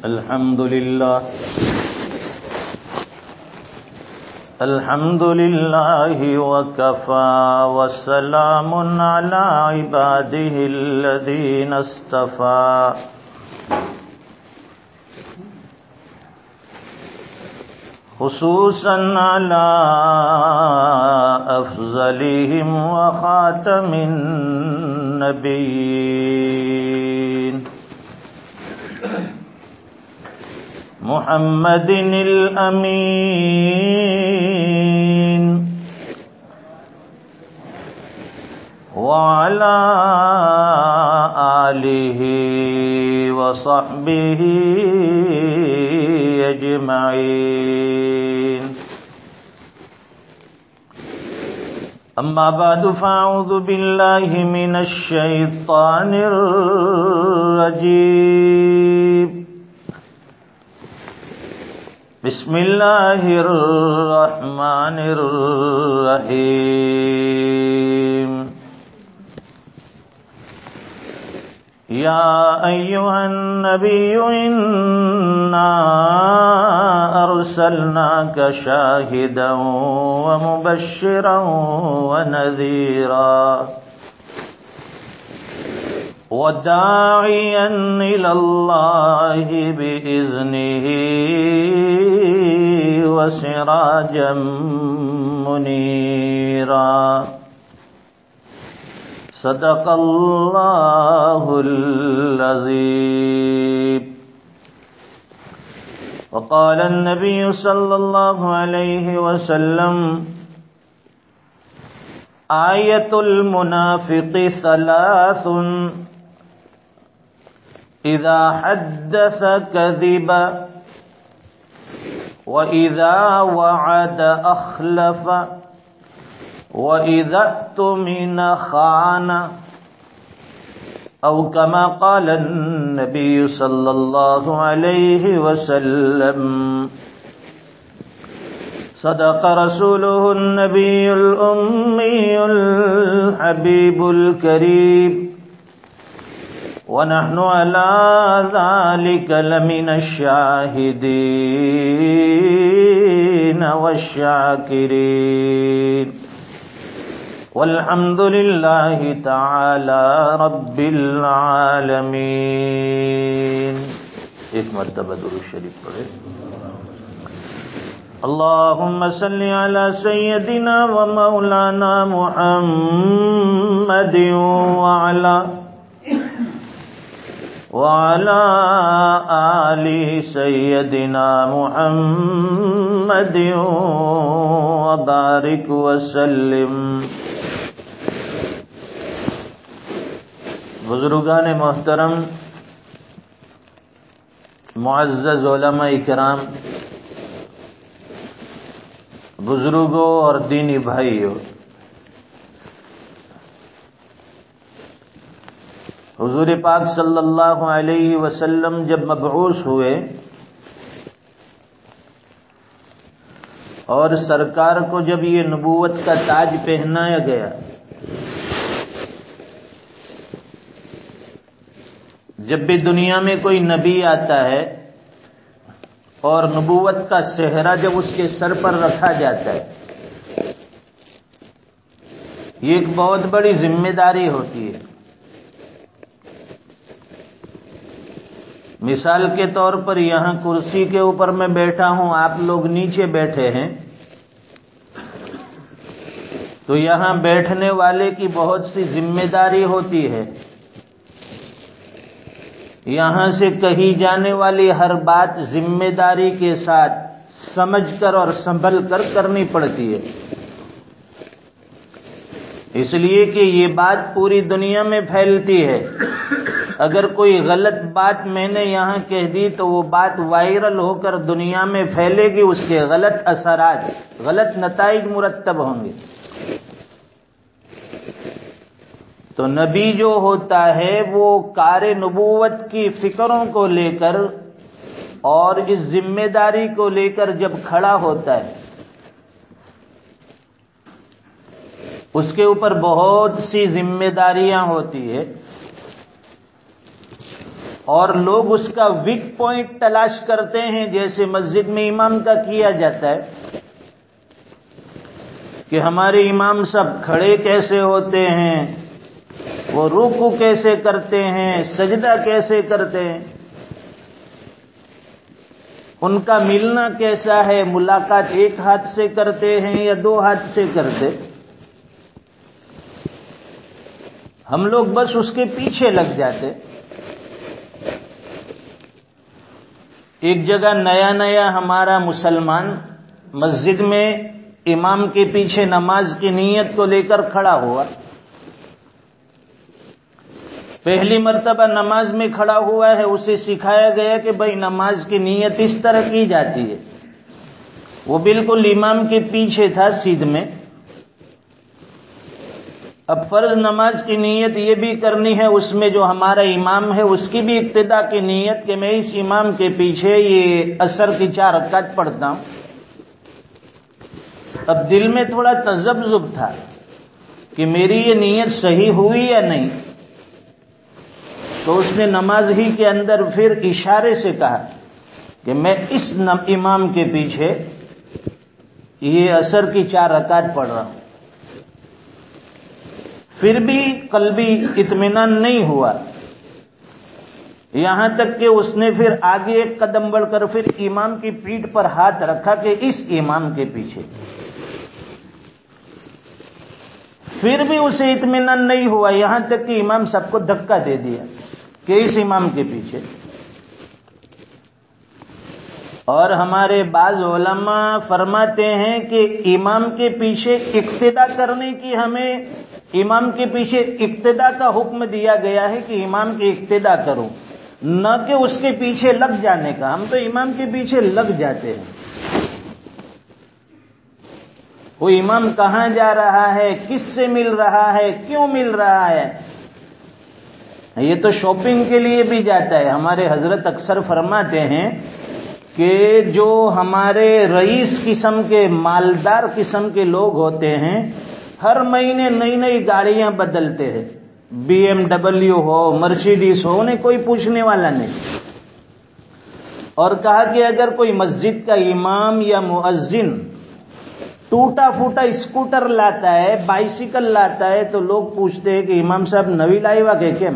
الحمد لله وكفى وسلام على عباده الذين اصطفى خصوصا على أفضلهم وخاتم النبيين محمد الأمين وعلى آله وصحبه أجمعين أما بعد فأعوذ بالله من الشيطان الرجيم بسم الله الرحمن الرحيم يا أيها النبي إنا أرسلناك شاهدا ومبشرا ونذيرا وداعيا إلى الله بإذنه وسراجا منيرا صدق الله العظيم. وقال النبي صلى الله عليه وسلم آية المنافق ثلاث إذا حدث كذب وإذا وعد أخلف وإذا اؤتمن خان أو كما قال النبي صلى الله عليه وسلم. صدق رسوله النبي الأمي الحبيب الكريم ونحن على ذلك لمن الشاهدين والشاكرين والحمد لله تعالى رب العالمين. ایک مرتبہ درود شریف پڑھیں. اللهم صل على سيدنا ومولانا محمد وعلى آل سيدنا محمد وبارك وسلم. بزرگان محترم، معزز علماء کرام، بزرگوں اور دینی بھائیوں، حضور پاک صلی اللہ علیہ وسلم جب مبعوث ہوئے اور سرکار کو جب یہ نبوت کا تاج پہنایا گیا، جب بھی دنیا میں کوئی نبی آتا ہے اور نبوت کا صحرا جب اس کے سر پر رکھا جاتا ہے، یہ ایک بہت بڑی ذمہ داری ہوتی ہے. مثال کے طور پر یہاں کرسی کے اوپر میں بیٹھا ہوں، آپ لوگ نیچے بیٹھے ہیں، تو یہاں بیٹھنے والے کی بہت سی ذمہ داری ہوتی ہے. یہاں سے کہی جانے والی ہر بات ذمہ داری کے ساتھ سمجھ کر اور سنبھل کر کرنی پڑتی ہے، اس لیے کہ یہ بات پوری دنیا میں پھیلتی ہے. اگر کوئی غلط بات میں نے یہاں کہہ دی تو وہ بات وائرل ہو کر دنیا میں پھیلے گی، اس کے غلط اثرات، غلط نتائج مرتب ہوں گے. تو نبی جو ہوتا ہے وہ کار نبوت کی فکروں کو لے کر اور اس ذمہ داری کو لے کر جب کھڑا ہوتا ہے اس کے اوپر بہت سی ذمہ داریاں ہوتی ہے. اور لوگ اس کا ویک پوائنٹ تلاش کرتے ہیں، جیسے مسجد میں امام کا کیا جاتا ہے کہ ہمارے امام سب کھڑے کیسے ہوتے ہیں، وہ رکوع کیسے کرتے ہیں، سجدہ کیسے کرتے ہیں، ان کا ملنا کیسا ہے، ملاقات ایک ہاتھ سے کرتے ہیں یا دو ہاتھ سے کرتے. ہم لوگ بس اس کے پیچھے لگ جاتے. ایک جگہ نیا نیا ہمارا مسلمان مسجد میں امام کے پیچھے نماز کی نیت کو لے کر کھڑا ہوا. پہلی مرتبہ نماز میں کھڑا ہوا ہے، اسے سکھایا گیا کہ بھائی نماز کی نیت اس طرح کی جاتی ہے. وہ بالکل امام کے پیچھے تھا سیدھ میں. اب فرض نماز کی نیت یہ بھی کرنی ہے، اس میں جو ہمارا امام ہے اس کی بھی ابتدا کی نیت کہ میں اس امام کے پیچھے یہ عصر کی 4 رکعت پڑھتا ہوں. اب دل میں تھوڑا تذبذب تھا کہ میری یہ نیت صحیح ہوئی یا نہیں. تو اس نے نماز ہی کے اندر پھر اشارے سے کہا کہ میں اس امام کے پیچھے یہ عصر کی 4 رکعت پڑھ رہا ہوں. پھر بھی قلبی اطمینان نہیں ہوا، یہاں تک کہ اس نے پھر آگے ایک قدم بڑھ کر پھر امام کی پیٹھ پر ہاتھ رکھا کہ اس امام کے پیچھے. پھر بھی اسے اطمینان نہیں ہوا، یہاں تک کہ امام سب کو دھکا دے دیا کہ اس امام کے پیچھے. اور ہمارے بعض علماء فرماتے ہیں کہ امام کے پیچھے اقتدا کرنے کی، ہمیں امام کے پیچھے اقتدا کا حکم دیا گیا ہے کہ امام کی اقتدا کرو، نہ کہ اس کے پیچھے لگ جانے کا. ہم تو امام کے پیچھے لگ جاتے ہیں. وہ امام کہاں جا رہا ہے، کس سے مل رہا ہے، کیوں مل رہا ہے، یہ تو شاپنگ کے لیے بھی جاتا ہے. ہمارے حضرت اکثر فرماتے ہیں کہ جو ہمارے رئیس قسم کے، مالدار قسم کے لوگ ہوتے ہیں، ہر مہینے نئی نئی گاڑیاں بدلتے ہیں. BMW ہو، مرسیڈیز ہو، انہیں کوئی پوچھنے والا نہیں. اور کہا کہ اگر کوئی مسجد کا امام یا مؤذن ٹوٹا پھوٹا اسکوٹر لاتا ہے، بائیسیکل لاتا ہے، تو لوگ پوچھتے ہیں کہ امام صاحب نوی لائی ہوا کہ کیم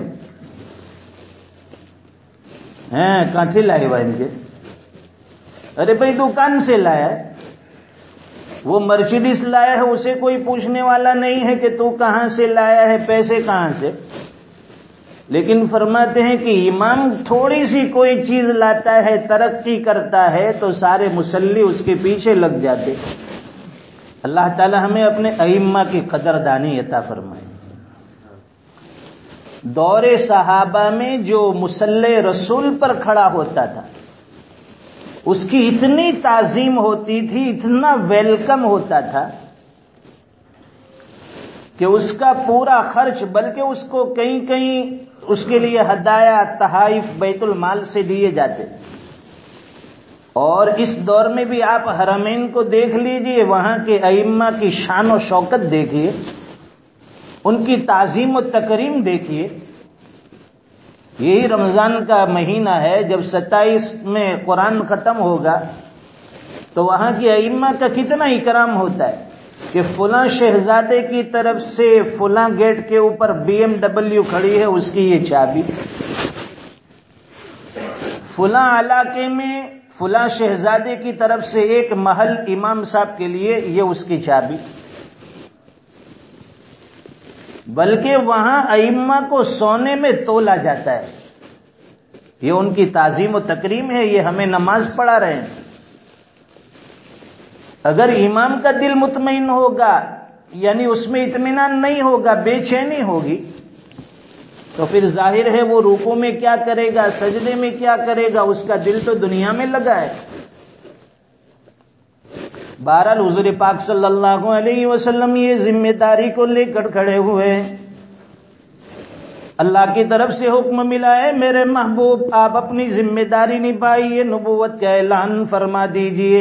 ہیں، کہاں سے لائے ہوا ان کے؟ ارے بھائی دکان سے لایا ہے. وہ مرسیڈیز لایا ہے، اسے کوئی پوچھنے والا نہیں ہے کہ تو کہاں سے لایا ہے، پیسے کہاں سے. لیکن فرماتے ہیں کہ امام تھوڑی سی کوئی چیز لاتا ہے، ترقی کرتا ہے، تو سارے مصلی اس کے پیچھے لگ جاتے. اللہ تعالی ہمیں اپنے ائمہ کی قدردانی عطا فرمائے. دور صحابہ میں جو مصلی رسول پر کھڑا ہوتا تھا اس کی اتنی تعظیم ہوتی تھی، اتنا ویلکم ہوتا تھا کہ اس کا پورا خرچ، بلکہ اس کو کہیں کہیں اس کے لیے ہدایہ، تحائف بیت المال سے دیے جاتے. اور اس دور میں بھی آپ حرمین کو دیکھ لیجئے، وہاں کے ائمہ کی شان و شوکت دیکھیے، ان کی تعظیم و تکریم دیکھیے. یہی رمضان کا مہینہ ہے، جب 27 میں قرآن ختم ہوگا تو وہاں کے ائمہ کا کتنا اکرام ہوتا ہے کہ فلاں شہزادے کی طرف سے فلاں گیٹ کے اوپر BMW کھڑی ہے، اس کی یہ چابی. فلاں علاقے میں فلاں شہزادے کی طرف سے ایک محل امام صاحب کے لیے، یہ اس کی چابی. بلکہ وہاں ائمہ کو سونے میں تولا جاتا ہے. یہ ان کی تعظیم و تکریم ہے، یہ ہمیں نماز پڑھا رہے ہیں. اگر امام کا دل مطمئن ہوگا، یعنی اس میں اطمینان نہیں ہوگا، بے چینی ہوگی، تو پھر ظاہر ہے وہ رکوع میں کیا کرے گا، سجدے میں کیا کرے گا، اس کا دل تو دنیا میں لگا ہے. بہرحال حضور پاک صلی اللہ علیہ وسلم یہ ذمہ داری کو لے کر کھڑے ہوئے. اللہ کی طرف سے حکم ملا ہے، میرے محبوب آپ اپنی ذمہ داری نبھائیے، نبوت کا اعلان فرما دیجئے.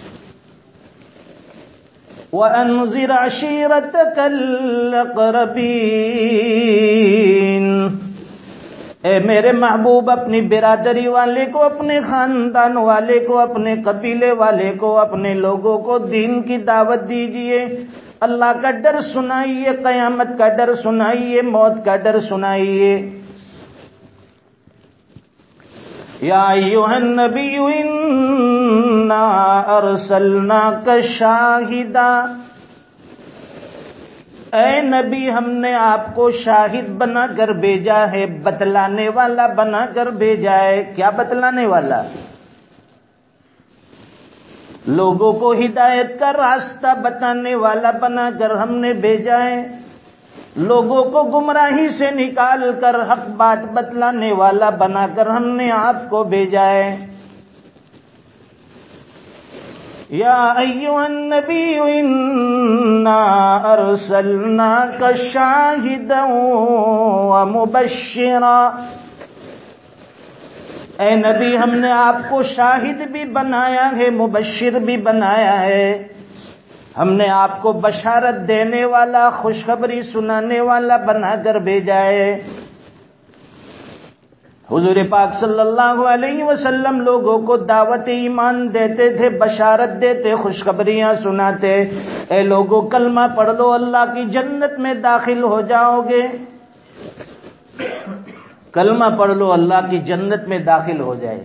وَأَنذِرْ عَشِيرَتَكَ الْأَقْرَبِينَ. اے میرے محبوب اپنی برادری والے کو، اپنے خاندان والے کو، اپنے قبیلے والے کو، اپنے لوگوں کو دین کی دعوت دیجئے، اللہ کا ڈر سنائیے، قیامت کا ڈر سنائیے، موت کا ڈر سنائیے۔ یا ایھا النبی انا ارسلناک شاہدا، اے نبی ہم نے آپ کو شاہد بنا کر بھیجا ہے، بتلانے والا بنا کر بھیجا ہے۔ کیا بتلانے والا؟ لوگوں کو ہدایت کا راستہ بتانے والا بنا کر ہم نے بھیجا ہے، لوگوں کو گمراہی سے نکال کر حق بات بتلانے والا بنا کر ہم نے آپ کو بھیجا ہے۔ یا ایھا النبی انا ارسلناک شاہدا ومبشرا، اے نبی ہم نے آپ کو شاہد بھی بنایا ہے، مبشر بھی بنایا ہے، ہم نے آپ کو بشارت دینے والا، خوشخبری سنانے والا بنا کر بھیجا ہے۔ حضور پاک صلی اللہ علیہ وسلم لوگوں کو دعوت ایمان دیتے تھے، بشارت دیتے، خوشخبریاں سناتے، اے لوگوں کلمہ پڑھ لو، اللہ کی جنت میں داخل ہو جاؤ گے، کلمہ پڑھ لو، اللہ کی جنت میں داخل ہو جائے۔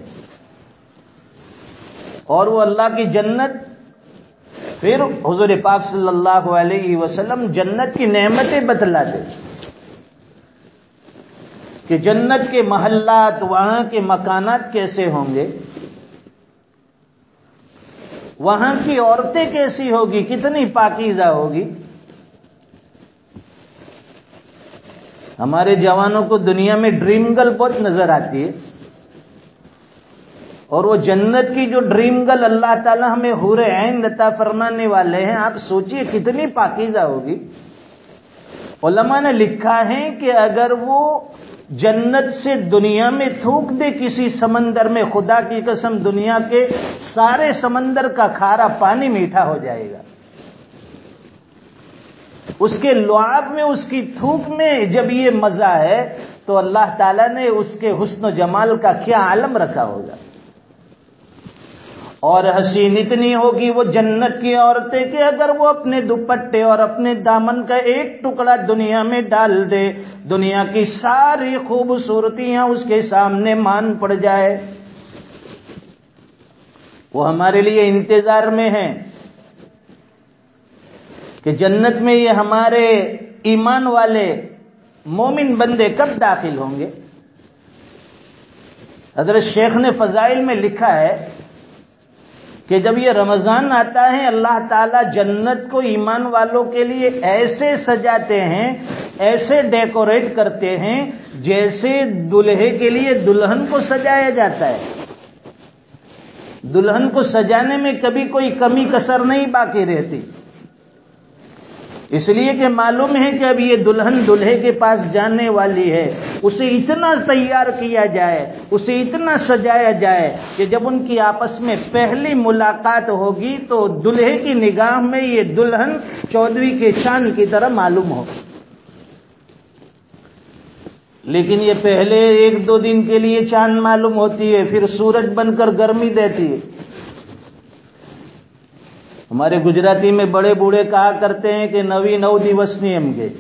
اور وہ اللہ کی جنت، پھر حضور پاک صلی اللہ علیہ وسلم جنت کی نعمتیں بتلاتے کہ جنت کے محلات، وہاں کے مکانات کیسے ہوں گے، وہاں کی عورتیں کیسی ہوگی، کتنی پاکیزہ ہوگی۔ ہمارے جوانوں کو دنیا میں ڈریم گرل بہت نظر آتی ہے، اور وہ جنت کی جو ڈریم گرل اللہ تعالی ہمیں حور عین عطا فرمانے والے ہیں، آپ سوچئے کتنی پاکیزہ ہوگی۔ علماء نے لکھا ہے کہ اگر وہ جنت سے دنیا میں تھوک دے کسی سمندر میں، خدا کی قسم دنیا کے سارے سمندر کا کھارا پانی میٹھا ہو جائے گا۔ اس کے لعاب میں، اس کی تھوک میں جب یہ مزہ ہے تو اللہ تعالیٰ نے اس کے حسن و جمال کا کیا عالم رکھا ہوگا۔ اور حسین اتنی ہوگی وہ جنت کی عورتیں کہ اگر وہ اپنے دوپٹے اور اپنے دامن کا ایک ٹکڑا دنیا میں ڈال دے، دنیا کی ساری خوبصورتیاں اس کے سامنے مان پڑ جائے۔ وہ ہمارے لیے انتظار میں ہیں کہ جنت میں یہ ہمارے ایمان والے مومن بندے کب داخل ہوں گے۔ حضرت شیخ نے فضائل میں لکھا ہے کہ جب یہ رمضان آتا ہے، اللہ تعالیٰ جنت کو ایمان والوں کے لیے ایسے سجاتے ہیں، ایسے ڈیکوریٹ کرتے ہیں جیسے دلہے کے لیے دلہن کو سجایا جاتا ہے۔ دلہن کو سجانے میں کبھی کوئی کمی کسر نہیں باقی رہتی، اس لیے کہ معلوم ہے کہ اب یہ دلہن دلہے کے پاس جانے والی ہے، اسے اتنا تیار کیا جائے، اسے اتنا سجایا جائے کہ جب ان کی آپس میں پہلی ملاقات ہوگی تو دلہے کی نگاہ میں یہ دلہن 14ویں کے چاند کی طرح معلوم ہو۔ لیکن یہ پہلے 1-2 دن کے لیے چاند معلوم ہوتی ہے، پھر سورج بن کر گرمی دیتی ہے۔ ہمارے گجراتی میں بڑے بوڑھے کہا کرتے ہیں کہ 9 دیوس نہیں ہم گے۔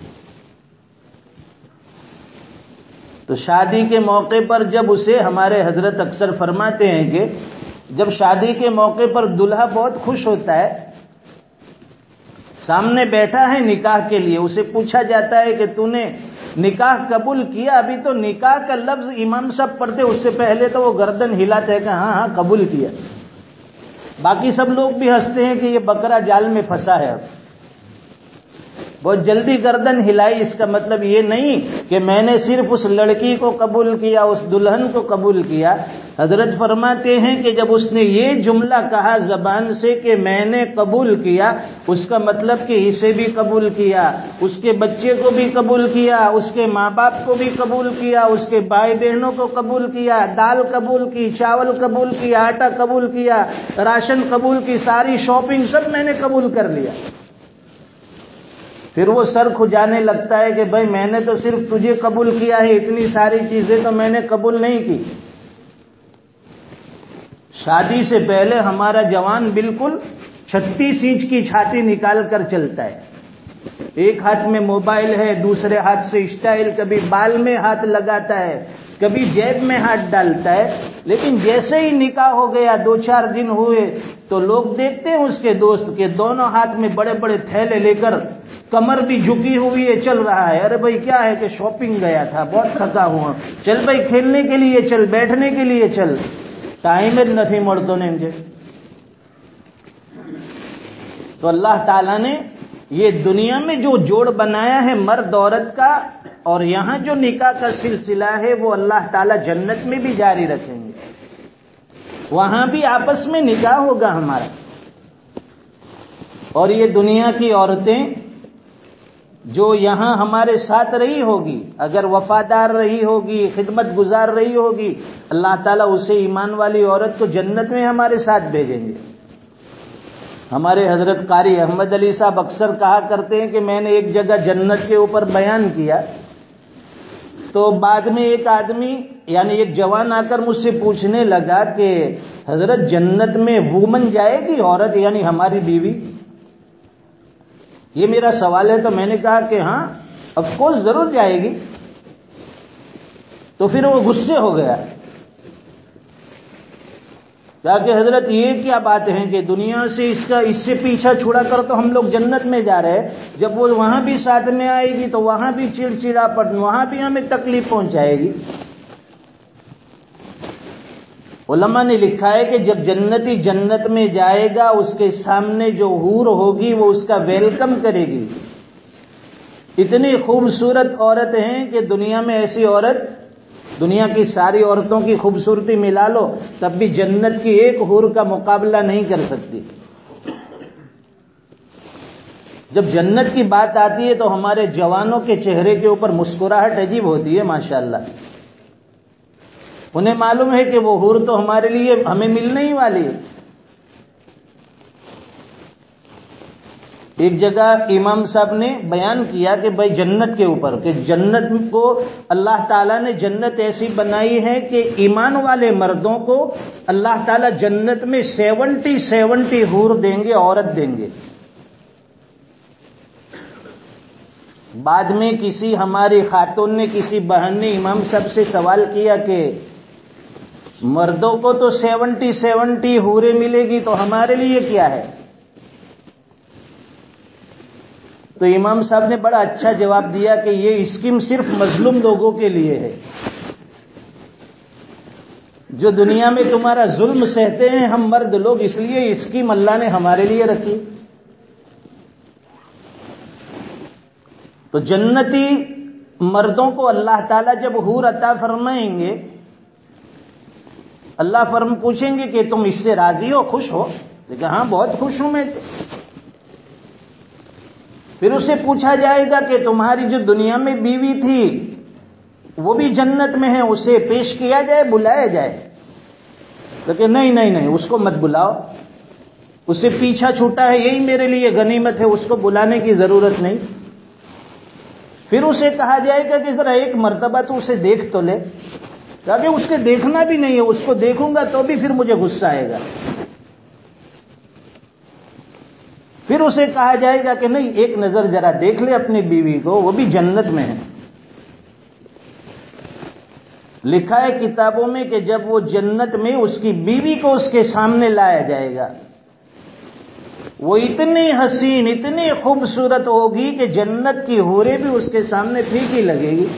تو شادی کے موقع پر جب اسے ہمارے حضرت اکثر فرماتے ہیں کہ جب شادی کے موقع پر دلہا بہت خوش ہوتا ہے، سامنے بیٹھا ہے نکاح کے لیے، اسے پوچھا جاتا ہے کہ تو نے نکاح قبول کیا؟ ابھی تو نکاح کا لفظ امام صاحب پڑھتے، اس سے پہلے تو وہ گردن ہلاتے ہیں کہ ہاں ہاں قبول کیا۔ باقی سب لوگ بھی ہنستے ہیں کہ یہ بکرا جال میں پھنسا ہے۔ اب بہت جلدی گردن ہلائی، اس کا مطلب یہ نہیں کہ میں نے صرف اس لڑکی کو قبول کیا، اس دلہن کو قبول کیا۔ حضرت فرماتے ہیں کہ جب اس نے یہ جملہ کہا زبان سے کہ میں نے قبول کیا، اس کا مطلب کہ اسے بھی قبول کیا، اس کے بچے کو بھی قبول کیا، اس کے ماں باپ کو بھی قبول کیا، اس کے بھائی بہنوں کو قبول کیا، دال قبول کی، چاول قبول کیا، آٹا قبول کیا، راشن قبول کی، ساری شاپنگ سب میں نے قبول کر لیا۔ پھر وہ سر کھجانے لگتا ہے کہ بھائی میں نے تو صرف تجھے قبول کیا ہے، اتنی ساری چیزیں تو میں نے قبول نہیں کی۔ شادی سے پہلے ہمارا جوان بالکل 36 انچ کی چھاتی نکال کر چلتا ہے، ایک ہاتھ میں موبائل ہے، دوسرے ہاتھ سے اسٹائل، کبھی بال میں ہاتھ لگاتا ہے، کبھی جیب میں ہاتھ ڈالتا ہے۔ لیکن جیسے ہی نکاح ہو گیا، 2-4 دن ہوئے تو لوگ دیکھتے ہیں اس کے دوست کے دونوں ہاتھ میں بڑے بڑے تھیلے لے کر، کمر بھی جھکی ہوئی ہے، چل رہا ہے۔ ارے بھائی کیا ہے کہ شاپنگ گیا تھا، بہت تھکا ہوا، چل بھائی کھیلنے کے لیے چل، بیٹھنے کے لیے چل، ٹائم نہیں مڑتوں نے مجھے۔ تو اللہ تعالیٰ نے یہ دنیا میں جو جوڑ بنایا ہے مرد عورت کا، اور یہاں جو نکاح کا سلسلہ ہے وہ اللہ تعالیٰ جنت میں بھی جاری رکھیں گے، وہاں بھی آپس میں نکاح ہوگا ہمارا۔ اور یہ دنیا کی عورتیں جو یہاں ہمارے ساتھ رہی ہوگی، اگر وفادار رہی ہوگی، خدمت گزار رہی ہوگی، اللہ تعالیٰ اسے ایمان والی عورت کو جنت میں ہمارے ساتھ بھیجیں گے۔ ہمارے حضرت قاری احمد علی صاحب اکثر کہا کرتے ہیں کہ میں نے ایک جگہ جنت کے اوپر بیان کیا، تو بعد میں ایک آدمی یعنی ایک جوان آ کر مجھ سے پوچھنے لگا کہ حضرت جنت میں وومن جائے گی، عورت یعنی ہماری بیوی؟ یہ میرا سوال ہے۔ تو میں نے کہا کہ ہاں آف کورس ضرور جائے گی۔ تو پھر وہ غصے ہو گیا کہ حضرت یہ کیا بات ہے کہ دنیا سے اس سے پیچھا چھڑا کر تو ہم لوگ جنت میں جا رہے ہیں، جب وہ وہاں بھی ساتھ میں آئے گی تو وہاں بھی چڑچڑاپن، وہاں بھی ہمیں تکلیف پہنچائے گی۔ علماء نے لکھا ہے کہ جب جنتی جنت میں جائے گا، اس کے سامنے جو حور ہوگی وہ اس کا ویلکم کرے گی۔ اتنی خوبصورت عورت ہیں کہ دنیا میں ایسی عورت، دنیا کی ساری عورتوں کی خوبصورتی ملا لو تب بھی جنت کی ایک حور کا مقابلہ نہیں کر سکتی۔ جب جنت کی بات آتی ہے تو ہمارے جوانوں کے چہرے کے اوپر مسکراہٹ عجیب ہوتی ہے ماشاءاللہ۔ انہیں معلوم ہے کہ وہ حور تو ہمارے لیے ہمیں ملنے ہی والی ہے۔ ایک جگہ امام صاحب نے بیان کیا کہ بھائی جنت کے اوپر کہ جنت کو اللہ تعالیٰ نے جنت ایسی بنائی ہے کہ ایمان والے مردوں کو اللہ تعالیٰ جنت میں 70 حور دیں گے، عورت دیں گے۔ بعد میں کسی ہماری خاتون نے، کسی بہن نے امام صاحب سے سوال کیا کہ مردوں کو تو 70 حوریں ملے گی تو ہمارے لیے کیا ہے؟ تو امام صاحب نے بڑا اچھا جواب دیا کہ یہ اسکیم صرف مظلوم لوگوں کے لیے ہے، جو دنیا میں تمہارا ظلم سہتے ہیں ہم مرد لوگ، اس لیے یہ اسکیم اللہ نے ہمارے لیے رکھی۔ تو جنتی مردوں کو اللہ تعالیٰ جب حور عطا فرمائیں گے، اللہ پوچھیں گے کہ تم اس سے راضی ہو، خوش ہو؟ لیکن ہاں بہت خوش ہوں میں۔ پھر اسے پوچھا جائے گا کہ تمہاری جو دنیا میں بیوی تھی وہ بھی جنت میں ہے، اسے پیش کیا جائے، بلایا جائے؟ لیکن نہیں، اس کو مت بلاؤ، اس سے پیچھا چھوٹا ہے، یہی میرے لیے غنیمت ہے، اس کو بلانے کی ضرورت نہیں۔ پھر اسے کہا جائے گا کہ ذرا ایک مرتبہ تو اسے دیکھ تو لے، تاکہ اس کے دیکھنا بھی نہیں ہے، اس کو دیکھوں گا تو بھی پھر مجھے غصہ آئے گا۔ پھر اسے کہا جائے گا کہ نہیں، ایک نظر ذرا دیکھ لے اپنی بیوی کو، وہ بھی جنت میں ہے۔ لکھا ہے کتابوں میں کہ جب وہ جنت میں اس کی بیوی کو اس کے سامنے لایا جائے گا، وہ اتنی حسین، اتنی خوبصورت ہوگی کہ جنت کی حوریں بھی اس کے سامنے پھیکی لگے گی۔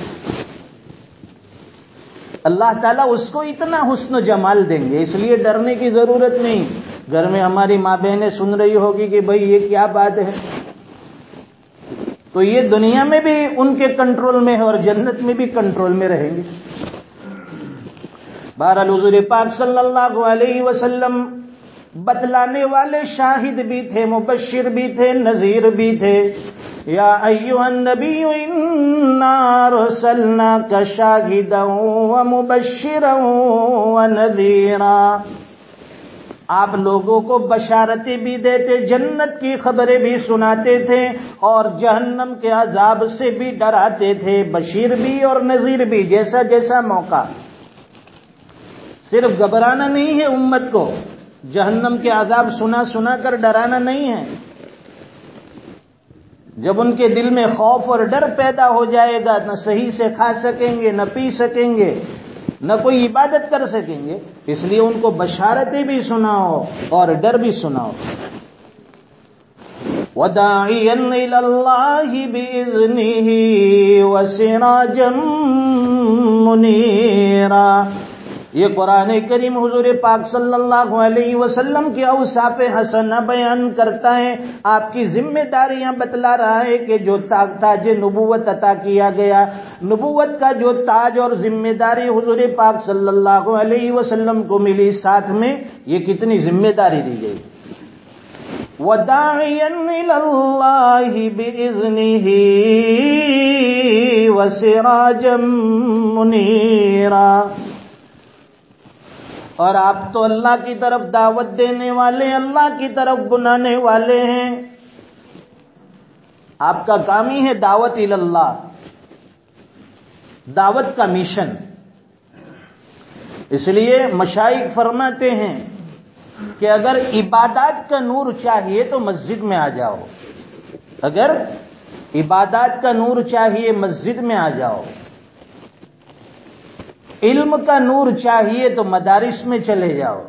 اللہ تعالیٰ اس کو اتنا حسن و جمال دیں گے، اس لیے ڈرنے کی ضرورت نہیں۔ گھر میں ہماری ماں بہنیں سن رہی ہوگی کہ بھئی یہ کیا بات ہے، تو یہ دنیا میں بھی ان کے کنٹرول میں ہے اور جنت میں بھی کنٹرول میں رہیں گے۔ بہرحال حضور پاک صلی اللہ علیہ وسلم بتلانے والے شاہد بھی تھے، مبشر بھی تھے، نذیر بھی تھے۔ یا ایھا النبی انا ارسلناک شاہدا ومبشرا ونذیرا، آپ لوگوں کو بشارتیں بھی دیتے، جنت کی خبریں بھی سناتے تھے اور جہنم کے عذاب سے بھی ڈراتے تھے، بشیر بھی اور نذیر بھی، جیسا جیسا موقع۔ صرف گھبرانا نہیں ہے امت کو، جہنم کے عذاب سنا سنا کر ڈرانا نہیں ہے۔ جب ان کے دل میں خوف اور ڈر پیدا ہو جائے گا، نہ صحیح سے کھا سکیں گے، نہ پی سکیں گے، نہ کوئی عبادت کر سکیں گے، اس لیے ان کو بشارتیں بھی سناؤ اور ڈر بھی سناؤ۔ وَدَاعِيًا إِلَى اللَّهِ بِإِذْنِهِ وَسِرَاجًا مُنِيرًا۔ یہ قرآن کریم حضور پاک صلی اللہ علیہ وسلم کی اوصاف حسنہ بیان کرتا ہے، آپ کی ذمہ داریاں بتلا رہا ہے کہ جو تاج نبوت عطا کیا گیا، نبوت کا جو تاج اور ذمہ داری حضور پاک صلی اللہ علیہ وسلم کو ملی، ساتھ میں یہ کتنی ذمہ داری دی گئی۔ وَدَاعِيًا إِلَى اللَّهِ بِإِذْنِهِ وَسِرَاجًا مُنِيرًا۔ اور آپ تو اللہ کی طرف دعوت دینے والے، اللہ کی طرف بلانے والے ہیں، آپ کا کام ہی ہے دعوت الی اللہ، دعوت کا مشن۔ اس لیے مشائخ فرماتے ہیں کہ اگر عبادات کا نور چاہیے تو مسجد میں آ جاؤ، اگر عبادات کا نور چاہیے مسجد میں آ جاؤ، علم کا نور چاہیے تو مدارس میں چلے جاؤ،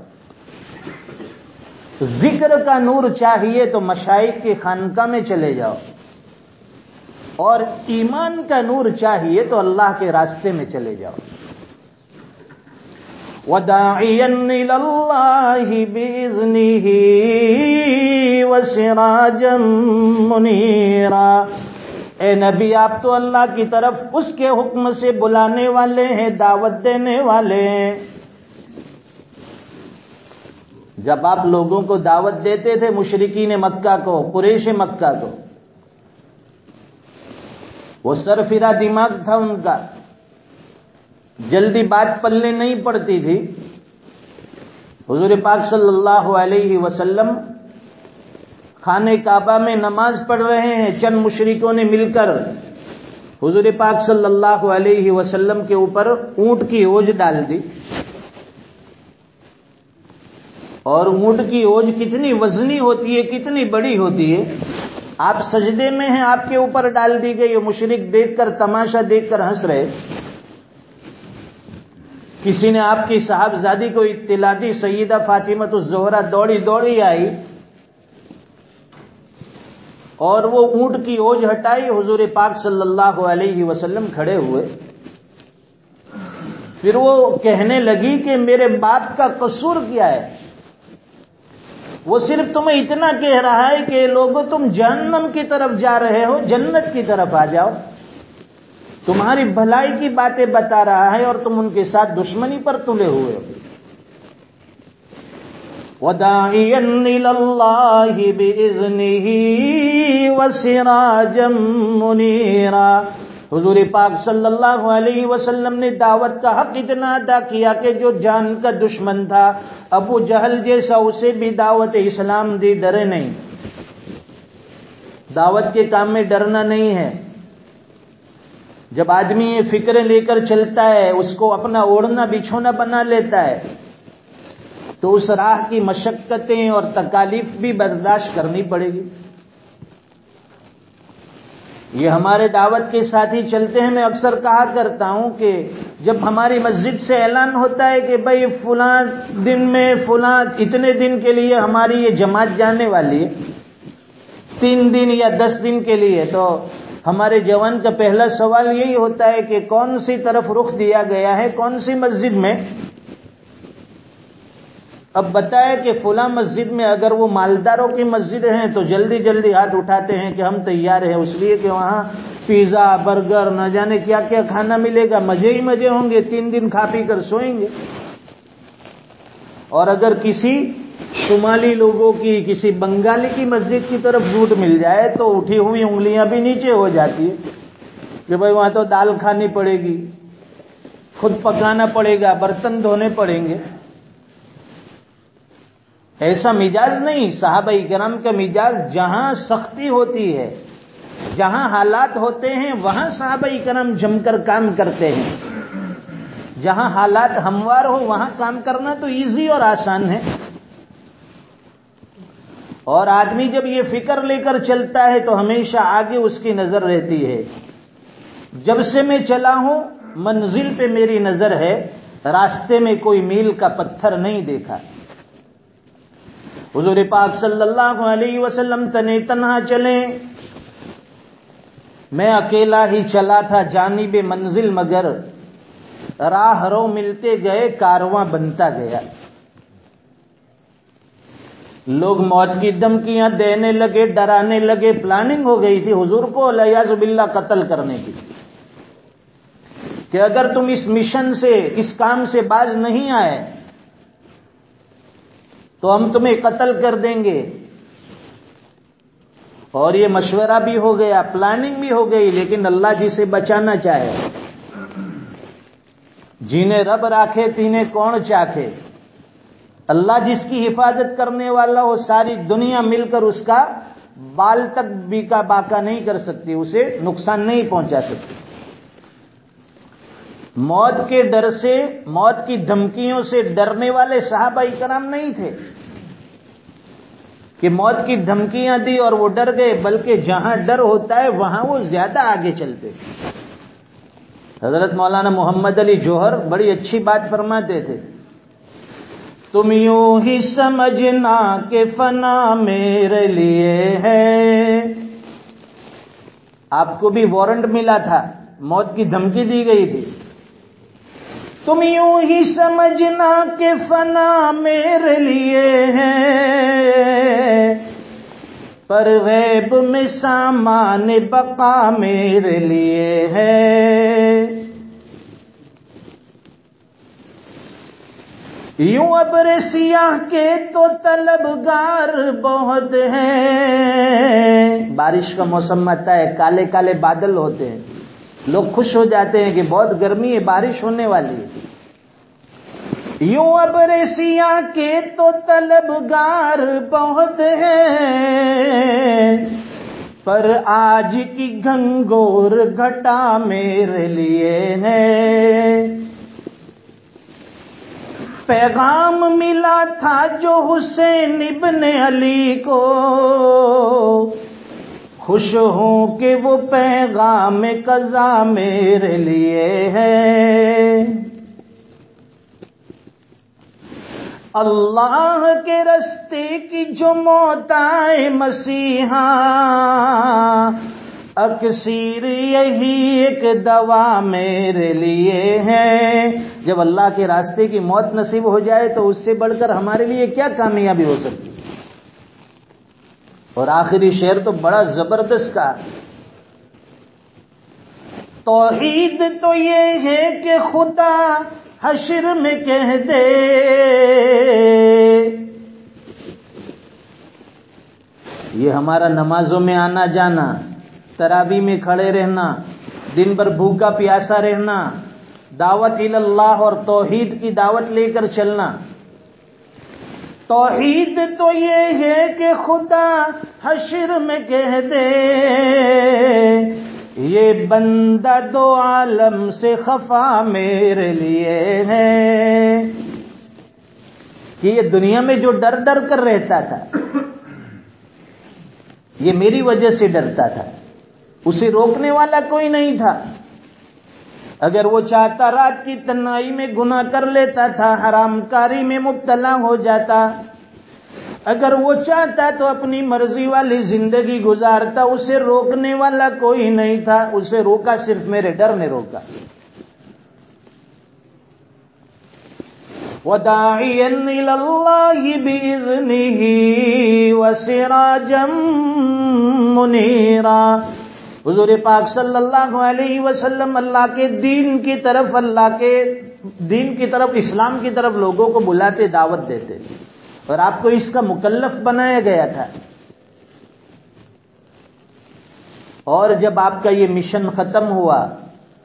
ذکر کا نور چاہیے تو مشائخ کی خانقاہ میں چلے جاؤ، اور ایمان کا نور چاہیے تو اللہ کے راستے میں چلے جاؤ۔ وَدَاعِيًا إِلَى اللَّهِ بِإِذْنِهِ وَسِرَاجًا مُنِيرًا۔ اے نبی، آپ تو اللہ کی طرف اس کے حکم سے بلانے والے ہیں، دعوت دینے والے ہیں۔ جب آپ لوگوں کو دعوت دیتے تھے، مشرکین مکہ کو، قریش مکہ کو، وہ سرفرا دماغ تھا ان کا، جلدی بات پلے نہیں پڑتی تھی۔ حضور پاک صلی اللہ علیہ وسلم خانہ کعبہ میں نماز پڑھ رہے ہیں، چند مشرکوں نے مل کر حضور پاک صلی اللہ علیہ وسلم کے اوپر اونٹ کی اوج ڈال دی، اور اونٹ کی اوج کتنی وزنی ہوتی ہے، کتنی بڑی ہوتی ہے، آپ سجدے میں ہیں، آپ کے اوپر ڈال دی گئی، مشرک دیکھ کر، تماشا دیکھ کر ہنس رہے۔ کسی نے آپ کی صاحبزادی کو اطلاع دی، سیدہ فاطمہ الزہرا دوڑی دوڑی آئی اور وہ اونٹ کی اوج ہٹائی، حضور پاک صلی اللہ علیہ وسلم کھڑے ہوئے۔ پھر وہ کہنے لگی کہ میرے باپ کا قصور کیا ہے؟ وہ صرف تمہیں اتنا کہہ رہا ہے کہ لوگوں تم جہنم کی طرف جا رہے ہو، جنت کی طرف آ جاؤ، تمہاری بھلائی کی باتیں بتا رہا ہے اور تم ان کے ساتھ دشمنی پر تلے ہوئے ہو۔ وَدَاعِيًا إِلَى اللَّهِ بِإِذْنِهِ وَسِرَاجًا مُنِيرًا۔ حضور پاک صلی اللہ علیہ وسلم نے دعوت کا حق اتنا ادا کیا کہ جو جان کا دشمن تھا، ابو جہل جیسا، اسے بھی دعوت اسلام دی، ڈرے نہیں۔ دعوت کے کام میں ڈرنا نہیں ہے۔ جب آدمی یہ فکریں لے کر چلتا ہے، اس کو اپنا اوڑھنا بچھونا بنا لیتا ہے، تو اس راہ کی مشقتیں اور تکالیف بھی برداشت کرنی پڑے گی۔ یہ ہمارے دعوت کے ساتھ ہی چلتے ہیں۔ میں اکثر کہا کرتا ہوں کہ جب ہماری مسجد سے اعلان ہوتا ہے کہ بھئی فلاں دن میں فلاں اتنے دن کے لیے ہماری یہ جماعت جانے والی ہے، 3 دن یا 10 دن کے لیے، تو ہمارے جوان کا پہلا سوال یہی ہوتا ہے کہ کون سی طرف رخ دیا گیا ہے، کون سی مسجد میں۔ اب بتائے کہ فلاں مسجد میں، اگر وہ مالداروں کی مسجد ہیں تو جلدی جلدی ہاتھ اٹھاتے ہیں کہ ہم تیار ہیں، اس لیے کہ وہاں پیزا، برگر، نہ جانے کیا کیا کھانا ملے گا، مزے ہی مزے ہوں گے، 3 دن کھا پی کر سوئیں گے۔ اور اگر کسی شمالی لوگوں کی، کسی بنگالی کی مسجد کی طرف روٹ مل جائے تو اٹھی ہوئی انگلیاں بھی نیچے ہو جاتی ہے کہ بھائی وہاں تو دال کھانی پڑے گی، خود پکانا پڑے گا، برتن دھونے پڑیں گے۔ ایسا مزاج نہیں. صحابہ کرام کا مزاج جہاں سختی ہوتی ہے، جہاں حالات ہوتے ہیں وہاں صحابہ کرام جم کر کام کرتے ہیں. جہاں حالات ہموار ہو وہاں کام کرنا تو ایزی اور آسان ہے. اور آدمی جب یہ فکر لے کر چلتا ہے تو ہمیشہ آگے اس کی نظر رہتی ہے. جب سے میں چلا ہوں منزل پہ میری نظر ہے، راستے میں کوئی میل کا پتھر نہیں دیکھا. حضور پاک صلی اللہ علیہ وسلم تنے تنہا چلے، میں اکیلا ہی چلا تھا جانب منزل، مگر راہ رو ملتے گئے، کارواں بنتا گیا. لوگ موت کی دھمکیاں دینے لگے، ڈرانے لگے. پلاننگ ہو گئی تھی حضور کو والعیاذ باللہ قتل کرنے کی، کہ اگر تم اس مشن سے، اس کام سے باز نہیں آئے تو ہم تمہیں قتل کر دیں گے. اور یہ مشورہ بھی ہو گیا، پلاننگ بھی ہو گئی، لیکن اللہ جسے بچانا چاہے. جنہیں رب راکھے تینے کون چاکھے. اللہ جس کی حفاظت کرنے والا ہو، ساری دنیا مل کر اس کا بال تک بیکا باکا نہیں کر سکتی، اسے نقصان نہیں پہنچا سکتی. موت کے ڈر سے، موت کی دھمکیوں سے ڈرنے والے صحابہ کرام نہیں تھے کہ موت کی دھمکیاں دی اور وہ ڈر گئے، بلکہ جہاں ڈر ہوتا ہے وہاں وہ زیادہ آگے چلتے. حضرت مولانا محمد علی جوہر بڑی اچھی بات فرماتے تھے، تم یوں ہی سمجھنا کہ فنا میرے لیے ہے. آپ کو بھی وارنٹ ملا تھا، موت کی دھمکی دی گئی تھی. تم یوں ہی سمجھنا کہ فنا میرے لیے ہے، پر غیب میں سامان بقا میرے لیے ہے. یوں ابر سیاہ کے تو طلبگار بہت ہیں. بارش کا موسم آتا ہے، کالے کالے بادل ہوتے ہیں، لوگ خوش ہو جاتے ہیں کہ بہت گرمی ہے، بارش ہونے والی ہے. یوں ابر سیاہ کے تو طلبگار بہت ہیں، پر آج کی گھنگور گھٹا میرے لیے ہے. پیغام ملا تھا جو حسین ابن علی کو، خوش ہوں کہ وہ پیغام قضا میرے لیے ہے. اللہ کے رستے کی جو موت آئے مسیحا، اکثیر یہی ایک دوا میرے لیے ہے. جب اللہ کے راستے کی موت نصیب ہو جائے تو اس سے بڑھ کر ہمارے لیے کیا کامیابی ہو سکتی. اور آخری شعر تو بڑا زبردست کا، توحید تو یہ ہے کہ خدا حشر میں کہہ دے، یہ ہمارا نمازوں میں آنا جانا، تراویح میں کھڑے رہنا، دن بھر بھوکا پیاسا رہنا، دعوت اللہ اور توحید کی دعوت لے کر چلنا. توحید تو یہ ہے کہ خدا حشر میں کہہ دے، یہ بندہ دو عالم سے خفا میرے لیے ہے. کہ یہ دنیا میں جو ڈر ڈر کر رہتا تھا، یہ میری وجہ سے ڈرتا تھا، اسے روکنے والا کوئی نہیں تھا. اگر وہ چاہتا رات کی تنہائی میں گناہ کر لیتا تھا، حرام کاری میں مبتلا ہو جاتا. اگر وہ چاہتا تو اپنی مرضی والی زندگی گزارتا، اسے روکنے والا کوئی نہیں تھا. اسے روکا صرف میرے ڈر نے روکا. وَدَاعِيًا إِلَى اللَّهِ بِإِذْنِهِ وَسِرَاجًا مُنِيرًا. حضور پاک صلی اللہ علیہ وسلم اللہ کے دین کی طرف، اللہ کے دین کی طرف، اسلام کی طرف لوگوں کو بلاتے، دعوت دیتے، اور آپ کو اس کا مکلف بنایا گیا تھا. اور جب آپ کا یہ مشن ختم ہوا،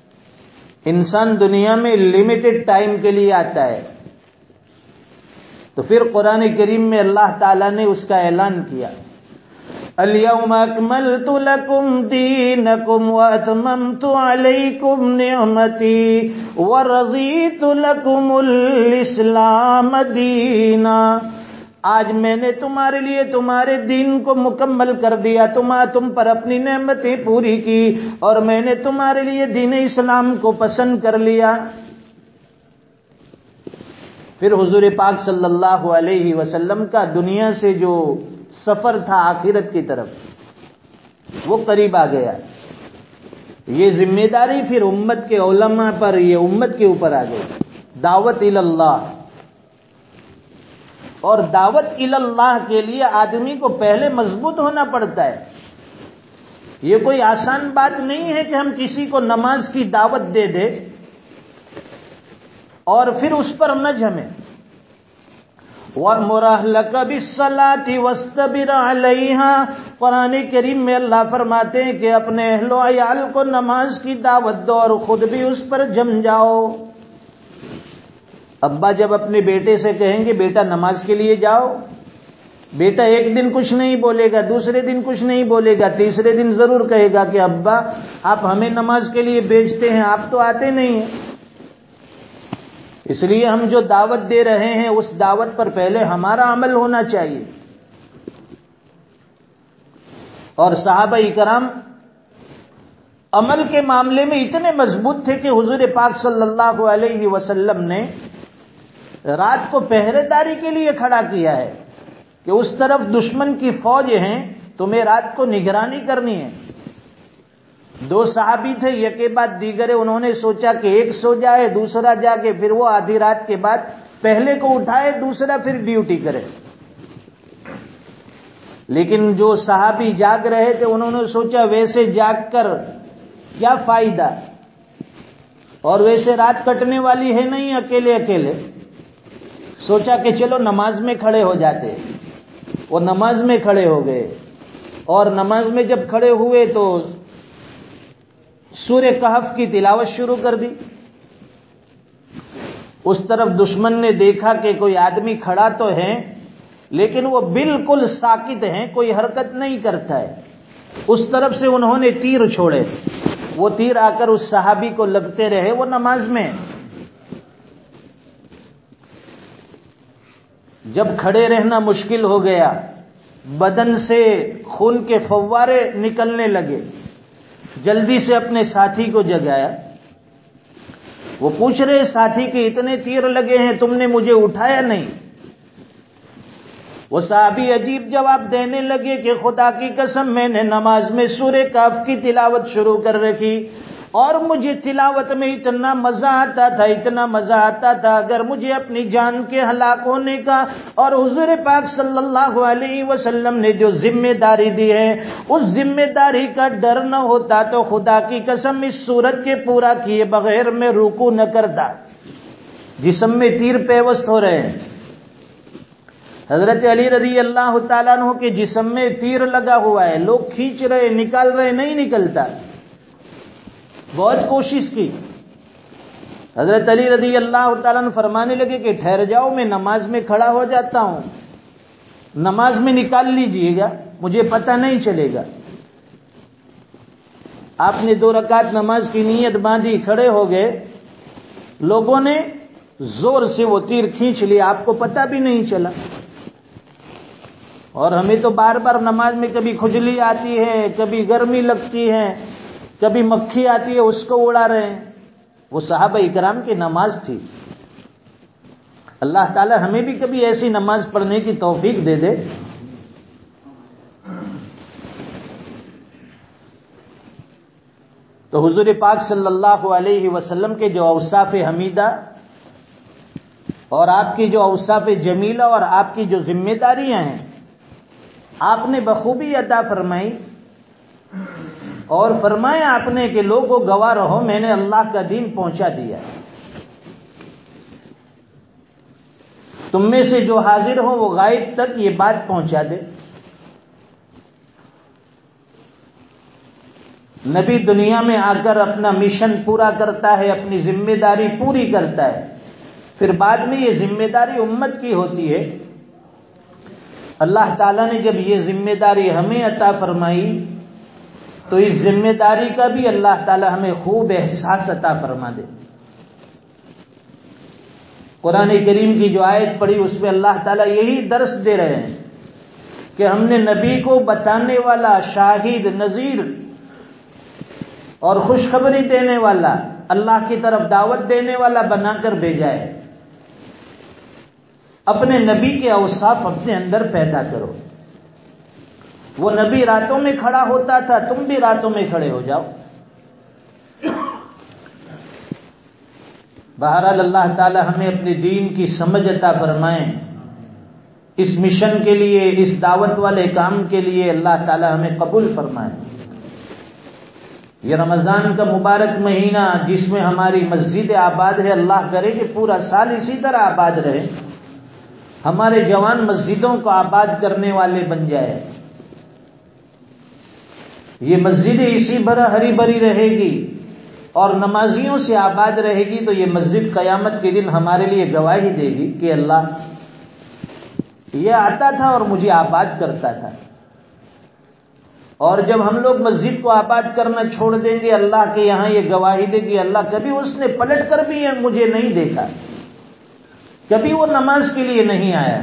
انسان دنیا میں لمیٹڈ ٹائم کے لیے آتا ہے. تو پھر قرآن کریم میں اللہ تعالیٰ نے اس کا اعلان کیا، اليوم اکملت لکم دینکم واتممت علیکم نعمتی ورضیت لکم الاسلام دینا۔ آج میں نے تمہارے لیے تمہارے دین کو مکمل کر دیا، تم پر اپنی نعمتیں پوری کی، اور میں نے تمہارے لیے دین اسلام کو پسند کر لیا۔ پھر حضور پاک صلی اللہ علیہ وسلم کا دنیا سے جو سفر تھا آخرت کی طرف، وہ قریب آ گیا۔ یہ ذمہ داری پھر امت کے علماء پر، یہ امت کے اوپر آ گئی، دعوت اللہ۔ اور دعوت اللہ کے لیے آدمی کو پہلے مضبوط ہونا پڑتا ہے۔ یہ کوئی آسان بات نہیں ہے کہ ہم کسی کو نماز کی دعوت دے دیں اور پھر اس پر نہ جمیں۔ وَأْمُرْ أَهْلَكَ بِالصَّلَاةِ وَاسْتَبِرْ عَلَيْهَا، قرآن کریم میں اللہ فرماتے ہیں کہ اپنے اہل و عیال کو نماز کی دعوت دو اور خود بھی اس پر جم جاؤ۔ ابا جب اپنے بیٹے سے کہیں گے بیٹا نماز کے لیے جاؤ، بیٹا ایک دن کچھ نہیں بولے گا، دوسرے دن کچھ نہیں بولے گا، تیسرے دن ضرور کہے گا کہ ابا آپ ہمیں نماز کے لیے بھیجتے ہیں، آپ تو آتے نہیں ہیں۔ اس لیے ہم جو دعوت دے رہے ہیں اس دعوت پر پہلے ہمارا عمل ہونا چاہیے۔ اور صحابہ کرام عمل کے معاملے میں اتنے مضبوط تھے کہ حضور پاک صلی اللہ علیہ وسلم نے رات کو پہرے داری کے لیے کھڑا کیا ہے کہ اس طرف دشمن کی فوج ہیں، تمہیں رات کو نگرانی کرنی ہے۔ دو صحابی تھے، یک کے بعد دیگرے، انہوں نے سوچا کہ ایک سو جائے دوسرا جاگے، پھر وہ آدھی رات کے بعد پہلے کو اٹھائے دوسرا پھر ڈیوٹی کرے۔ لیکن جو صحابی جاگ رہے تھے انہوں نے سوچا ویسے جاگ کر کیا فائدہ، اور ویسے رات کٹنے والی ہے نہیں اکیلے اکیلے، سوچا کہ چلو نماز میں کھڑے ہو جاتے۔ وہ نماز میں کھڑے ہو گئے، اور نماز میں جب کھڑے ہوئے تو سورہ کہف کی تلاوت شروع کر دی۔ اس طرف دشمن نے دیکھا کہ کوئی آدمی کھڑا تو ہے لیکن وہ بالکل ساکت ہے، کوئی حرکت نہیں کرتا ہے۔ اس طرف سے انہوں نے تیر چھوڑے، وہ تیر آ کر اس صحابی کو لگتے رہے، وہ نماز میں۔ جب کھڑے رہنا مشکل ہو گیا، بدن سے خون کے فوارے نکلنے لگے، جلدی سے اپنے ساتھی کو جگایا۔ وہ پوچھ رہے ساتھی کہ اتنے تیر لگے ہیں تم نے مجھے اٹھایا نہیں۔ وہ صحابی عجیب جواب دینے لگے کہ خدا کی قسم میں نے نماز میں سورہ کہف کی تلاوت شروع کر رکھی، اور مجھے تلاوت میں اتنا مزہ آتا تھا، اتنا مزہ آتا تھا، اگر مجھے اپنی جان کے ہلاک ہونے کا اور حضور پاک صلی اللہ علیہ وسلم نے جو ذمہ داری دی ہے اس ذمہ داری کا ڈر نہ ہوتا تو خدا کی قسم اس سورت کے پورا کیے بغیر میں رکوع نہ کرتا۔ جسم میں تیر پیوست ہو رہے ہیں، حضرت علی رضی اللہ تعالیٰ عنہ کے جسم میں تیر لگا ہوا ہے، لوگ کھینچ رہے نکال رہے، نہیں نکلتا، بہت کوشش کی۔ حضرت علی رضی اللہ تعالیٰ عنہ فرمانے لگے کہ ٹھہر جاؤ، میں نماز میں کھڑا ہو جاتا ہوں، نماز میں نکال لیجئے گا، مجھے پتہ نہیں چلے گا۔ آپ نے 2 رکعت نماز کی نیت باندھی، کھڑے ہو گئے، لوگوں نے زور سے وہ تیر کھینچ لیا، آپ کو پتہ بھی نہیں چلا۔ اور ہمیں تو بار بار نماز میں کبھی کھجلی آتی ہے، کبھی گرمی لگتی ہے، کبھی مکھی آتی ہے، اس کو اڑا رہے ہیں۔ وہ صحابہ کرام کی نماز تھی۔ اللہ تعالی ہمیں بھی کبھی ایسی نماز پڑھنے کی توفیق دے دے۔ تو حضور پاک صلی اللہ علیہ وسلم کے جو اوصاف حمیدہ اور آپ کی جو اوصاف جمیلہ اور آپ کی جو ذمہ داریاں ہیں آپ نے بخوبی ادا فرمائی، اور فرمایا آپ نے کہ لوگوں گواہ رہو میں نے اللہ کا دین پہنچا دیا، تم میں سے جو حاضر ہو وہ غائب تک یہ بات پہنچا دے۔ نبی دنیا میں آ کر اپنا مشن پورا کرتا ہے، اپنی ذمہ داری پوری کرتا ہے، پھر بعد میں یہ ذمہ داری امت کی ہوتی ہے. اللہ تعالیٰ نے جب یہ ذمہ داری ہمیں عطا فرمائی تو اس ذمہ داری کا بھی اللہ تعالیٰ ہمیں خوب احساس عطا فرما دے. قرآن کریم کی جو آیت پڑھی اس میں اللہ تعالیٰ یہی درس دے رہے ہیں کہ ہم نے نبی کو بتانے والا، شاہد، نذیر اور خوشخبری دینے والا، اللہ کی طرف دعوت دینے والا بنا کر بھیجا ہے. اپنے نبی کے اوصاف اپنے اندر پیدا کرو. وہ نبی راتوں میں کھڑا ہوتا تھا، تم بھی راتوں میں کھڑے ہو جاؤ. بہرحال اللہ تعالی ہمیں اپنے دین کی سمجھ عطا فرمائیں. اس مشن کے لیے، اس دعوت والے کام کے لیے اللہ تعالی ہمیں قبول فرمائے. یہ رمضان کا مبارک مہینہ جس میں ہماری مسجد آباد ہے، اللہ کرے کہ پورا سال اسی طرح آباد رہے. ہمارے جوان مسجدوں کو آباد کرنے والے بن جائے. یہ مسجدیں اسی طرح ہری بھری رہے گی اور نمازیوں سے آباد رہے گی تو یہ مسجد قیامت کے دن ہمارے لیے گواہی دے گی کہ اللہ یہ آتا تھا اور مجھے آباد کرتا تھا. اور جب ہم لوگ مسجد کو آباد کرنا چھوڑ دیں گے، اللہ کے یہاں یہ گواہی دے گی اللہ کبھی اس نے پلٹ کر بھی مجھے نہیں دیکھا، کبھی وہ نماز کے لیے نہیں آیا.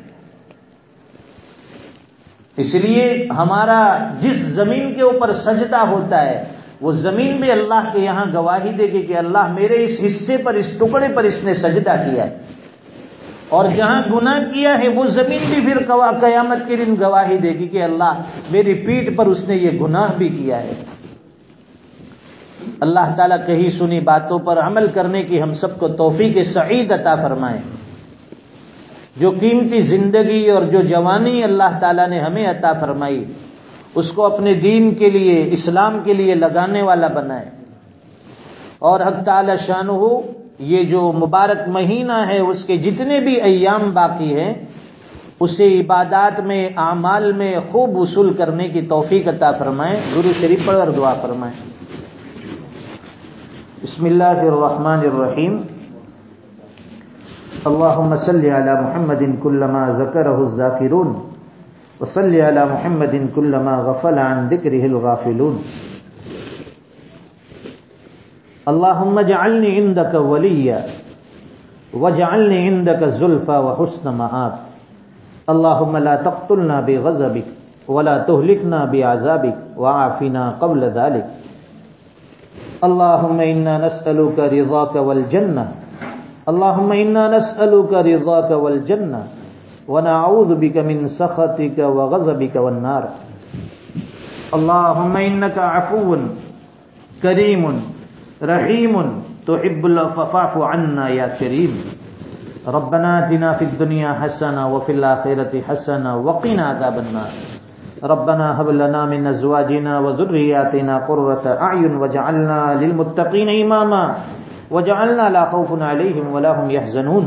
اس لیے ہمارا جس زمین کے اوپر سجدہ ہوتا ہے وہ زمین بھی اللہ کے یہاں گواہی دے گی کہ اللہ میرے اس حصے پر، اس ٹکڑے پر اس نے سجدہ کیا ہے. اور جہاں گناہ کیا ہے وہ زمین بھی پھر قیامت کے دن گواہی دے گی کہ اللہ میری پیٹھ پر اس نے یہ گناہ بھی کیا ہے. اللہ تعالیٰ کہی سنی باتوں پر عمل کرنے کی ہم سب کو توفیق سعید عطا فرمائے. جو قیمتی زندگی اور جو جوانی اللہ تعالیٰ نے ہمیں عطا فرمائی اس کو اپنے دین کے لیے، اسلام کے لیے لگانے والا بنائے. اور حق تعالی شانہ یہ جو مبارک مہینہ ہے اس کے جتنے بھی ایام باقی ہیں اسے عبادات میں، اعمال میں خوب وصول کرنے کی توفیق عطا فرمائے. درود شریف پڑھ اور دعا فرمائیں. بسم اللہ الرحمن الرحیم. اللهم صل على محمد كلما ذكره الذاكرون وصل على محمد كلما غفل عن ذكره الغافلون. اللهم اجعلني عندك وليا واجعلني عندك زلفى وحسن مآب. اللهم لا تقتلنا بغضبك ولا تهلكنا بعذابك وعافنا قبل ذلك. اللهم إنا نسألك رضاك والجنة. اللهم إنا نسألك رضاك والجنة ونعوذ بك من سخطك وغضبك والنار. اللهم إنك عفو كريم رحيم تحب العفو فاعف عنا يا كريم. ربنا آتنا في الدنيا حسنة وفي الآخرة حسنة وقنا عذاب النار. ربنا هب لنا من أزواجنا وذرياتنا قرة أعين واجعلنا للمتقين إماما وجعلنا لا خوف عليهم ولا هم يحزنون.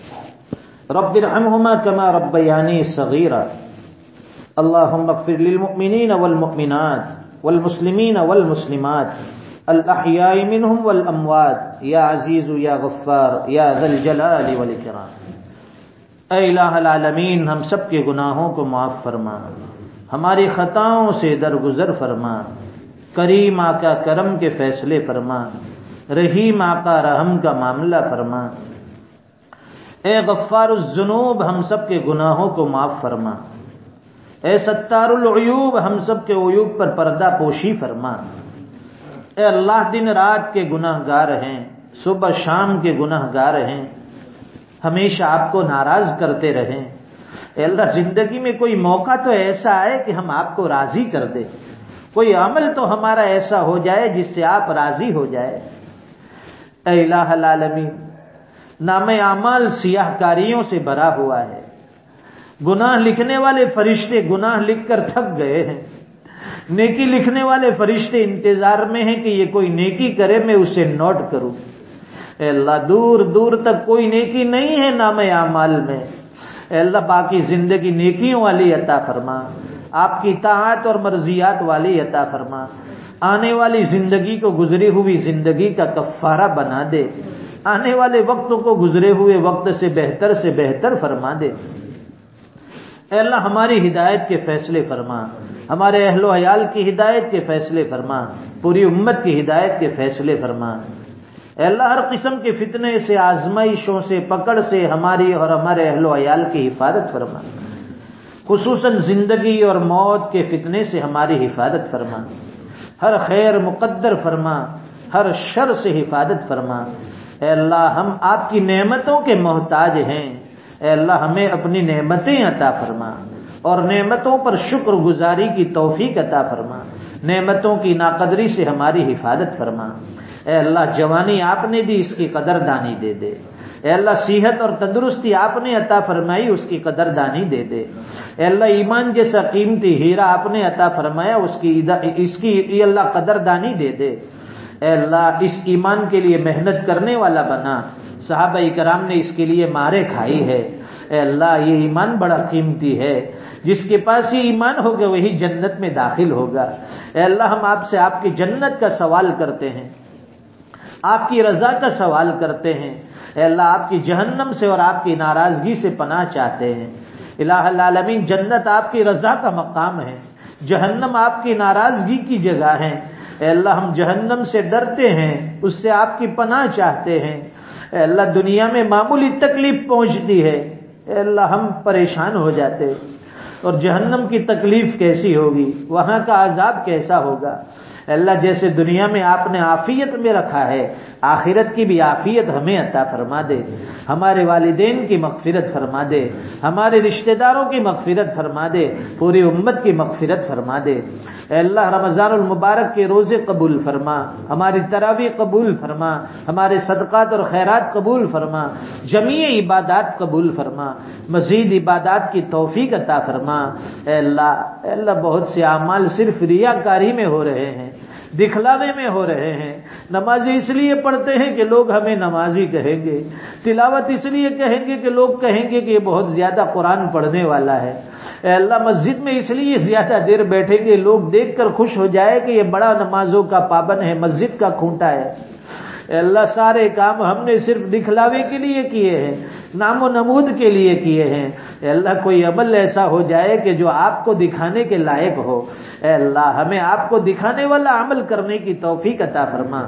رب ارحمهما كما ربياني صغيرا. اللهم اغفر للمؤمنين والمؤمنات والمسلمين والمسلمات الأحياء منهم والأموات يا عزيز يا غفار يا ذا الجلال والإكرام. اے الہ العالمین، ہم سب کے گناہوں کو معاف فرما، ہماری خطاؤں سے درگزر فرما. کریم آقا کرم کے فیصلے فرما، رحیم آقا رحم کا معاملہ فرما. اے غفار الذنوب، ہم سب کے گناہوں کو معاف فرما. اے ستار العیوب، ہم سب کے عیوب پر پردہ پوشی فرما. اے اللہ، دن رات کے گناہ گار ہیں، صبح شام کے گناہ گار ہیں، ہمیشہ آپ کو ناراض کرتے رہیں. اے اللہ، زندگی میں کوئی موقع تو ایسا آئے کہ ہم آپ کو راضی کر دیں، کوئی عمل تو ہمارا ایسا ہو جائے جس سے آپ راضی ہو جائے. اے الہ العالمین، نام اعمال سیاہ کاریوں سے بھرا ہوا ہے. گناہ لکھنے والے فرشتے گناہ لکھ کر تھک گئے ہیں، نیکی لکھنے والے فرشتے انتظار میں ہیں کہ یہ کوئی نیکی کرے میں اسے نوٹ کروں. اے اللہ، دور دور تک کوئی نیکی نہیں ہے نام اعمال میں. اے اللہ، باقی زندگی نیکیوں والی عطا فرما، آپ کی طاعت اور مرضیات والی عطا فرما. آنے والی زندگی کو گزری ہوئی زندگی کا کفارہ بنا دے. آنے والے وقتوں کو گزرے ہوئے وقت سے بہتر فرما دے۔ اے اللہ ہماری ہدایت کے فیصلے فرما، ہمارے اہل و عیال کی ہدایت کے فیصلے فرما، پوری امت کی ہدایت کے فیصلے فرما۔ اے اللہ ہر قسم کے فتنے سے، آزمائشوں سے، پکڑ سے ہماری اور ہمارے اہل و عیال کی حفاظت فرما، خصوصاً زندگی اور موت کے فتنے سے ہماری حفاظت فرما، ہر خیر مقدر فرما، ہر شر سے حفاظت فرما۔ اے اللہ ہم آپ کی نعمتوں کے محتاج ہیں، اے اللہ ہمیں اپنی نعمتیں عطا فرما اور نعمتوں پر شکر گزاری کی توفیق عطا فرما، نعمتوں کی ناقدری سے ہماری حفاظت فرما۔ اے اللہ جوانی آپ نے دی، اس کی قدر دانی دے دے۔ اے اللہ صحت اور تندرستی آپ نے عطا فرمائی، اس کی قدر دانی دے دے۔ اے اللہ ایمان جیسا قیمتی ہیرا آپ نے عطا فرمایا، اس کی اللہ قدر دانی دے دے۔ اے اللہ اس ایمان کے لیے محنت کرنے والا بنا، صحابہ کرام نے اس کے لیے مارے کھائی ہے۔ اے اللہ یہ ایمان بڑا قیمتی ہے، جس کے پاس یہ ایمان ہوگا وہی جنت میں داخل ہوگا۔ اے اللہ ہم آپ سے آپ کی جنت کا سوال کرتے ہیں، آپ کی رضا کا سوال کرتے ہیں۔ اے اللہ آپ کی جہنم سے اور آپ کی ناراضگی سے پناہ چاہتے ہیں۔ الہ العالمین جنت آپ کی رضا کا مقام ہے، جہنم آپ کی ناراضگی کی جگہ ہے۔ اے اللہ ہم جہنم سے ڈرتے ہیں، اس سے آپ کی پناہ چاہتے ہیں۔ اے اللہ دنیا میں معمولی تکلیف پہنچتی ہے، اے اللہ ہم پریشان ہو جاتے، اور جہنم کی تکلیف کیسی ہوگی، وہاں کا عذاب کیسا ہوگا۔ اے اللہ جیسے دنیا میں آپ نے عافیت میں رکھا ہے، آخرت کی بھی عافیت ہمیں عطا فرما دے، ہمارے والدین کی مغفرت فرما دے، ہمارے رشتہ داروں کی مغفرت فرما دے، پوری امت کی مغفرت فرما دے۔ اے اللہ رمضان المبارک کے روزے قبول فرما، ہماری تراویح قبول فرما، ہمارے صدقات اور خیرات قبول فرما، جمیع عبادات قبول فرما، مزید عبادات کی توفیق عطا فرما۔ اے اللہ بہت سے اعمال صرف ریاکاری میں ہو رہے ہیں، دکھلاوے میں ہو رہے ہیں۔ نمازی اس لیے پڑھتے ہیں کہ لوگ ہمیں نمازی کہیں گے، تلاوت اس لیے کہیں گے کہ لوگ کہیں گے کہ یہ بہت زیادہ قرآن پڑھنے والا ہے۔ اے اللہ مسجد میں اس لیے زیادہ دیر بیٹھیں گے لوگ دیکھ کر خوش ہو جائے کہ یہ بڑا نمازوں کا پابند ہے، مسجد کا کھونٹا ہے۔ اے اللہ سارے کام ہم نے صرف دکھلاوے کے لیے کیے ہیں، نام و نمود کے لیے کیے ہیں۔ اے اللہ کوئی عمل ایسا ہو جائے کہ جو آپ کو دکھانے کے لائق ہو۔ اے اللہ ہمیں آپ کو دکھانے والا عمل کرنے کی توفیق عطا فرما،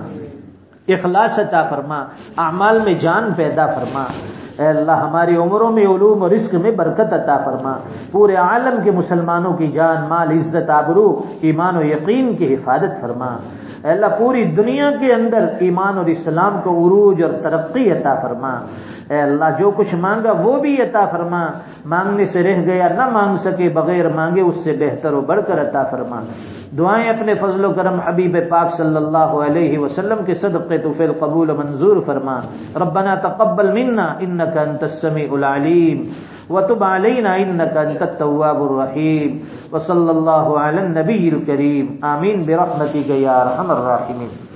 اخلاص عطا فرما، اعمال میں جان پیدا فرما۔ اے اللہ ہماری عمروں میں، علوم اور رزق میں برکت عطا فرما، پورے عالم کے مسلمانوں کی جان، مال، عزت، آبرو، ایمان و یقین کی حفاظت فرما۔ اے اللہ پوری دنیا کے اندر ایمان اور اسلام کو عروج اور ترقی عطا فرما۔ اے اللہ جو کچھ مانگا وہ بھی عطا فرما، مانگنے سے رہ گیا نہ مانگ سکے، بغیر مانگے اس سے بہتر و بڑھ کر عطا فرما۔ دعائیں اپنے فضل و کرم حبیب پاک صلی اللہ علیہ وسلم کے صدقے توفیل قبول منظور فرما۔ ربنا تقبل منا انك انت السميع العليم وتب علينا انك انت التواب الرحيم وصلى الله على النبي الكريم آمين برحمتك يا ارحم الراحمين۔